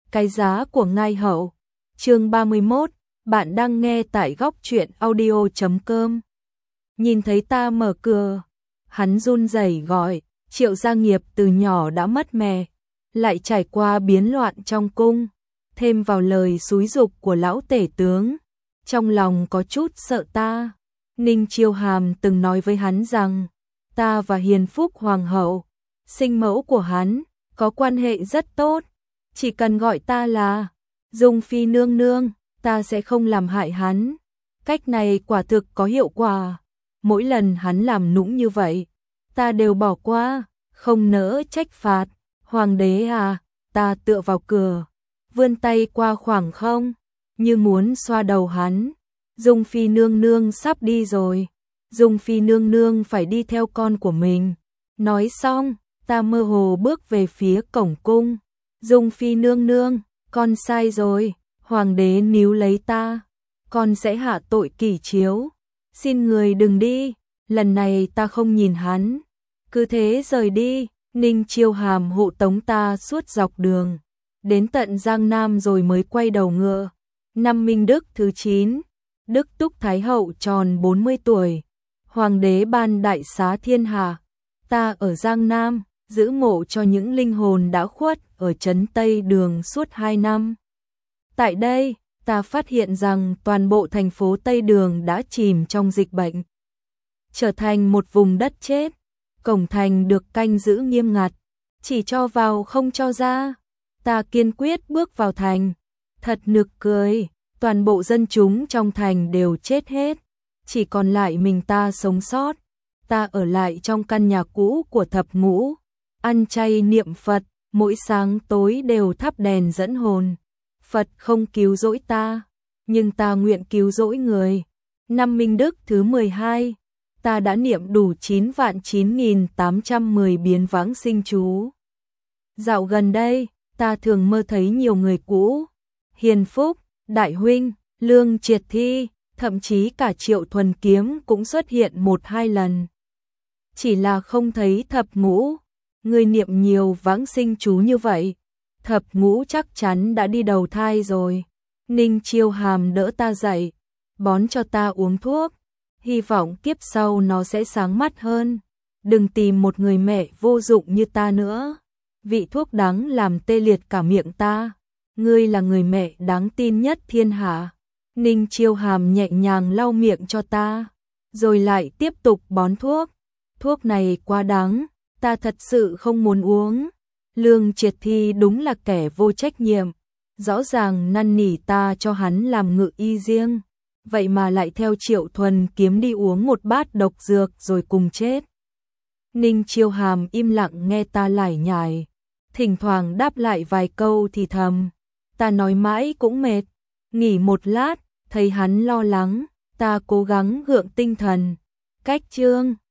Cái giá của ngai hậu. Chương 31, bạn đang nghe tại góc truyện audio.com. Nhìn thấy ta mở cửa, hắn run rẩy gọi, Triệu Gia Nghiệp từ nhỏ đã mất mẹ, lại trải qua biến loạn trong cung, thêm vào lời xúi giục của lão tể tướng, trong lòng có chút sợ ta. Ninh Chiêu Hàm từng nói với hắn rằng, ta và Hiền Phúc Hoàng hậu, sinh mẫu của hắn, có quan hệ rất tốt, chỉ cần gọi ta là Dung Phi nương nương, ta sẽ không làm hại hắn. Cách này quả thực có hiệu quả. Mỗi lần hắn làm nũng như vậy, ta đều bỏ qua, không nỡ trách phạt. Hoàng đế à, ta tựa vào cửa, vươn tay qua khoảng không, như muốn xoa đầu hắn. Dung Phi nương nương sắp đi rồi, Dung Phi nương nương phải đi theo con của mình. Nói xong, ta mơ hồ bước về phía cổng cung. Dung Phi nương nương, con sai rồi, hoàng đế níu lấy ta, con sẽ hạ tội kỷ chiếu. Xin người đừng đi, lần này ta không nhìn hắn. Cứ thế rời đi. Ninh Chiêu Hàm hộ tống ta suốt dọc đường, đến tận Giang Nam rồi mới quay đầu ngựa. Năm Minh Đức thứ 9, Đức Túc Thái Hậu tròn 40 tuổi, hoàng đế ban đại xá thiên hạ. Ta ở Giang Nam, giữ mộ cho những linh hồn đã khuất ở trấn Tây Đường suốt 2 năm. Tại đây, ta phát hiện rằng toàn bộ thành phố Tây Đường đã chìm trong dịch bệnh, trở thành một vùng đất chết. Cổng thành được canh giữ nghiêm ngặt, chỉ cho vào không cho ra. Ta kiên quyết bước vào thành, thật nực cười, toàn bộ dân chúng trong thành đều chết hết, chỉ còn lại mình ta sống sót. Ta ở lại trong căn nhà cũ của thập ngũ, ăn chay niệm Phật, mỗi sáng tối đều thắp đèn dẫn hồn. Phật không cứu rỗi ta, nhưng ta nguyện cứu rỗi người. Năm Minh Đức thứ 12, ta đã niệm đủ 9.9.810 biến vãng sinh chú. Dạo gần đây, ta thường mơ thấy nhiều người cũ, Hiền Phúc, Đại Huynh, Lương Triệt Thi, thậm chí cả Triệu Thuần Kiếm cũng xuất hiện 1-2 lần. Chỉ là không thấy thập ngũ. Người niệm nhiều vãng sinh chú như vậy, thập ngũ chắc chắn đã đi đầu thai rồi. Ninh Chiêu Hàm đỡ ta dậy, bón cho ta uống thuốc, hy vọng kiếp sau nó sẽ sáng mắt hơn. Đừng tìm một người mẹ vô dụng như ta nữa. Vị thuốc đắng làm tê liệt cả miệng ta. Ngươi là người mẹ đáng tin nhất thiên hạ. Ninh Chiêu Hàm nhẹ nhàng lau miệng cho ta, rồi lại tiếp tục bón thuốc. Thuốc này quá đắng, ta thật sự không muốn uống. Lương Triệt Thi đúng là kẻ vô trách nhiệm, rõ ràng năn nỉ ta cho hắn làm ngự y riêng, vậy mà lại theo Triệu Thuần Kiếm đi uống một bát độc dược rồi cùng chết. Ninh Chiêu Hàm im lặng nghe ta lải nhải, thỉnh thoảng đáp lại vài câu thì thầm. Ta nói mãi cũng mệt, nghỉ một lát, thấy hắn lo lắng, ta cố gắng gượng tinh thần. Cách chương